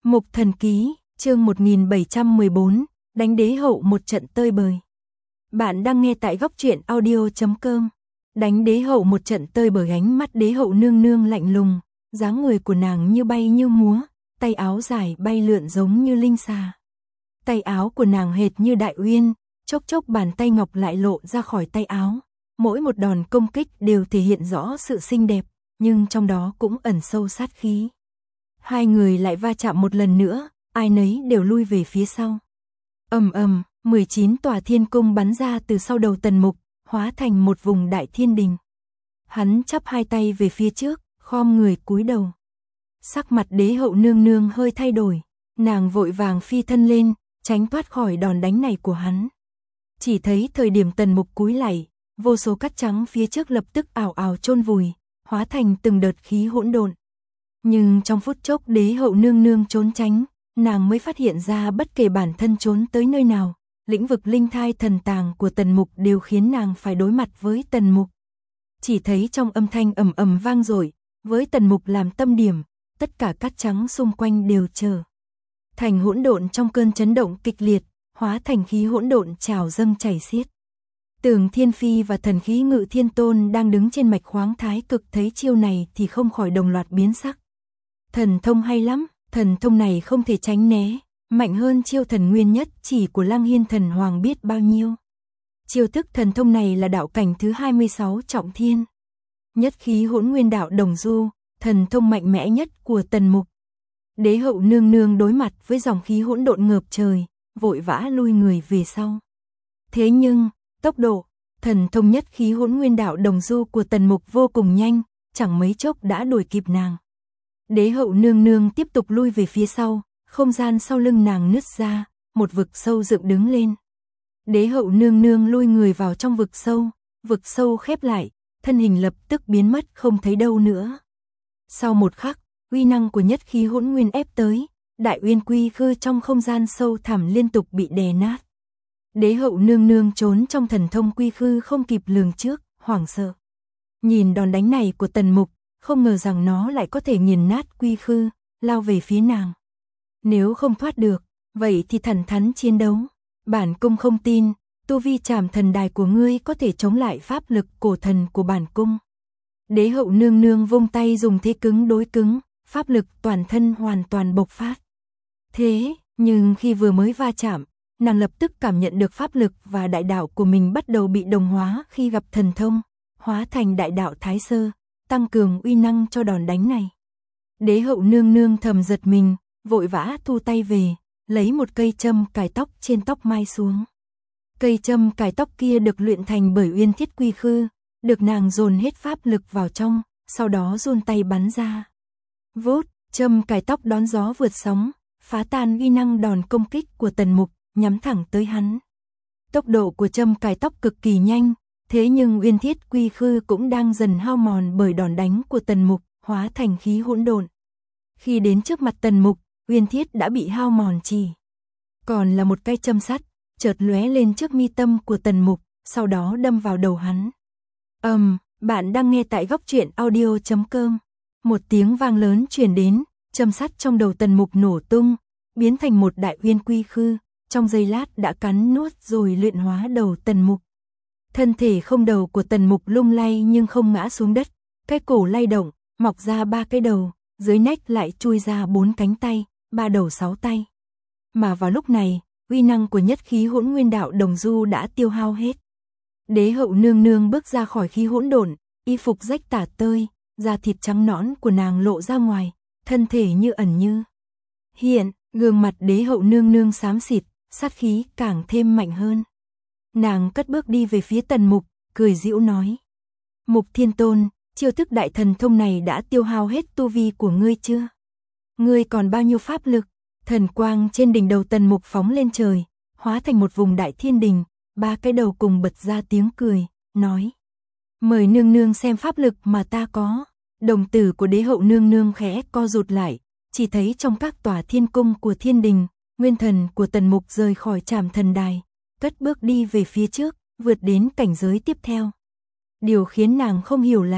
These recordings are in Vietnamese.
Mục Thần Ký, chương 1714, đánh đế hậu một trận tơi bời. Bạn đang nghe tại góc truyện audio.com. Đánh đế hậu một trận tơi bời, ánh mắt đế hậu nương nương lạnh lùng, dáng người của nàng như bay như múa, tay áo dài bay lượn giống như linh xà. Tay áo của nàng hệt như đại uyên, chốc chốc bàn tay ngọc lại lộ ra khỏi tay áo. Mỗi một đòn công kích đều thể hiện rõ sự xinh đẹp, nhưng trong đó cũng ẩn sâu sát khí. Hai người lại va chạm một lần nữa, ai nấy đều lui về phía sau. Ầm ầm, 19 tòa thiên cung bắn ra từ sau đầu Tần Mục, hóa thành một vùng đại thiên đình. Hắn chắp hai tay về phía trước, khom người cúi đầu. Sắc mặt đế hậu nương nương hơi thay đổi, nàng vội vàng phi thân lên, tránh thoát khỏi đòn đánh này của hắn. Chỉ thấy thời điểm Tần Mục cúi lạy, vô số cát trắng phía trước lập tức ào ào chôn vùi, hóa thành từng đợt khí hỗn độn. Nhưng trong phút chốc đế hậu nương nương trốn tránh, nàng mới phát hiện ra bất kể bản thân trốn tới nơi nào, lĩnh vực linh thai thần tàng của Tần Mục đều khiến nàng phải đối mặt với Tần Mục. Chỉ thấy trong âm thanh ầm ầm vang dội, với Tần Mục làm tâm điểm, tất cả cát trắng xung quanh đều trở thành hỗn độn trong cơn chấn động kịch liệt, hóa thành khí hỗn độn trào dâng chảy xiết. Tường Thiên Phi và Thần Khí Ngự Thiên Tôn đang đứng trên mạch khoáng thái cực thấy chiêu này thì không khỏi đồng loạt biến sắc. Thần thông hay lắm, thần thông này không thể tránh né, mạnh hơn chiêu thần nguyên nhất chỉ của Lăng Hiên Thần Hoàng biết bao nhiêu. Chiêu thức thần thông này là đạo cảnh thứ 26 trọng thiên. Nhất khí hỗn nguyên đạo đồng du, thần thông mạnh mẽ nhất của Tần Mục. Đế hậu nương nương đối mặt với dòng khí hỗn độn ngập trời, vội vã lui người về sau. Thế nhưng, tốc độ, thần thông nhất khí hỗn nguyên đạo đồng du của Tần Mục vô cùng nhanh, chẳng mấy chốc đã đuổi kịp nàng. Đế hậu nương nương tiếp tục lui về phía sau, không gian sau lưng nàng nứt ra, một vực sâu dựng đứng lên. Đế hậu nương nương lui người vào trong vực sâu khép lại, thân hình lập tức biến mất không thấy đâu nữa. Sau một khắc, uy năng của nhất khí hỗn nguyên ép tới, đại uyên quy khư trong không gian sâu thẳm liên tục bị đè nát. Đế hậu nương nương trốn trong thần thông quy khư không kịp lường trước, hoảng sợ. Nhìn đòn đánh này của Tần Mục, không ngờ rằng nó lại có thể nghiền nát quy khư, lao về phía nàng. Nếu không thoát được, vậy thì thẳng thắn chiến đấu. Bản cung không tin, tu vi Trảm Thần Đài của ngươi có thể chống lại pháp lực cổ thần của bản cung. Đế hậu nương nương vung tay dùng thế cứng đối cứng, pháp lực toàn thân hoàn toàn bộc phát. Thế, nhưng khi vừa mới va chạm, nàng lập tức cảm nhận được pháp lực và đại đạo của mình bắt đầu bị đồng hóa khi gặp thần thông, hóa thành đại đạo Thái Sơ, tăng cường uy năng cho đòn đánh này. Đế hậu nương nương thầm giật mình, vội vã thu tay về, lấy một cây châm cài tóc trên tóc mai xuống. Cây châm cài tóc kia được luyện thành bởi uyên thiết quy khư, được nàng dồn hết pháp lực vào trong, sau đó giun tay bắn ra. Vút, châm cài tóc đón gió vượt sóng, phá tan uy năng đòn công kích của Tần Mục, nhắm thẳng tới hắn. Tốc độ của châm cài tóc cực kỳ nhanh, thế nhưng uyên thiết quy khư cũng đang dần hao mòn bởi đòn đánh của Tần Mục, hóa thành khí hỗn độn. Khi đến trước mặt Tần Mục, uyên thiết đã bị hao mòn chỉ còn là một cây châm sắt, chợt lóe lên trước mi tâm của Tần Mục, sau đó đâm vào đầu hắn. Bạn đang nghe tại góc truyện audio.com. Một tiếng vang lớn truyền đến, châm sắt trong đầu Tần Mục nổ tung, biến thành một đại uyên quy khư, trong giây lát đã cắn nuốt rồi luyện hóa đầu Tần Mục. Thân thể không đầu của Tần Mục lung lay nhưng không ngã xuống đất, cái cổ lay động, mọc ra 3 cái đầu, dưới nách lại chui ra 4 cánh tay, 3 đầu 6 tay. Mà vào lúc này, uy năng của nhất khí hỗn nguyên đạo đồng du đã tiêu hao hết. Đế hậu nương nương bước ra khỏi khí hỗn độn, y phục rách tả tơi, da thịt trắng nõn của nàng lộ ra ngoài, thân thể như ẩn như hiện, gương mặt đế hậu nương nương xám xịt, sát khí càng thêm mạnh hơn. Nàng cất bước đi về phía Tần Mục, cười giễu nói: Mục Thiên Tôn, chiêu thức đại thần thông này đã tiêu hao hết tu vi của ngươi chưa? Ngươi còn bao nhiêu pháp lực? Thần quang trên đỉnh đầu Tần Mục phóng lên trời, hóa thành một vùng đại thiên đình, 3 cái đầu cùng bật ra tiếng cười, nói: Mời nương nương xem pháp lực mà ta có. Đồng tử của đế hậu nương nương khẽ co rụt lại, chỉ thấy trong các tòa thiên cung của thiên đình, nguyên thần của Tần Mục rời khỏi Trảm Thần Đài, cất bước đi về phía trước, vượt đến cảnh giới tiếp theo. Điều khiến nàng không hiểu là,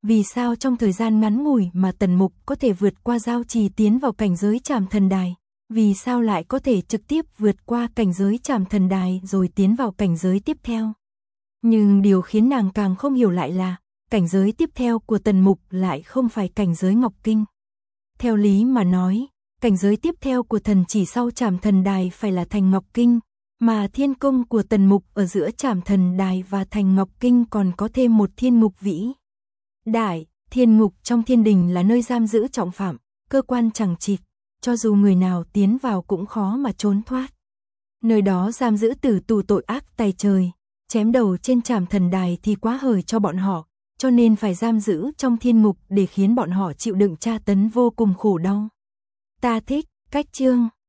Vì sao trong thời gian ngắn ngủi mà Tần Mục có thể vượt qua giao trì tiến vào cảnh giới Trảm Thần Đài? Vì sao lại có thể trực tiếp vượt qua cảnh giới Trảm Thần Đài rồi tiến vào cảnh giới tiếp theo? Nhưng điều khiến nàng càng không hiểu lại là, cảnh giới tiếp theo của Tần Mục lại không phải cảnh giới Ngọc Kinh. Theo lý mà nói, cảnh giới tiếp theo của thần chỉ sau Trảm Thần Đài phải là thành Ngọc Kinh, mà thiên công của Tần Mục ở giữa Trảm Thần Đài và thành Ngọc Kinh còn có thêm một thiên ngục vĩ đại. Thiên ngục trong thiên đình là nơi giam giữ trọng phạm, cơ quan chằng chịt, cho dù người nào tiến vào cũng khó mà trốn thoát. Nơi đó giam giữ tử tù tội ác tày trời, chém đầu trên Trảm Thần Đài thì quá hời cho bọn họ, cho nên phải giam giữ trong thiên ngục để khiến bọn họ chịu đựng tra tấn vô cùng khổ đau. Ta thích cách chương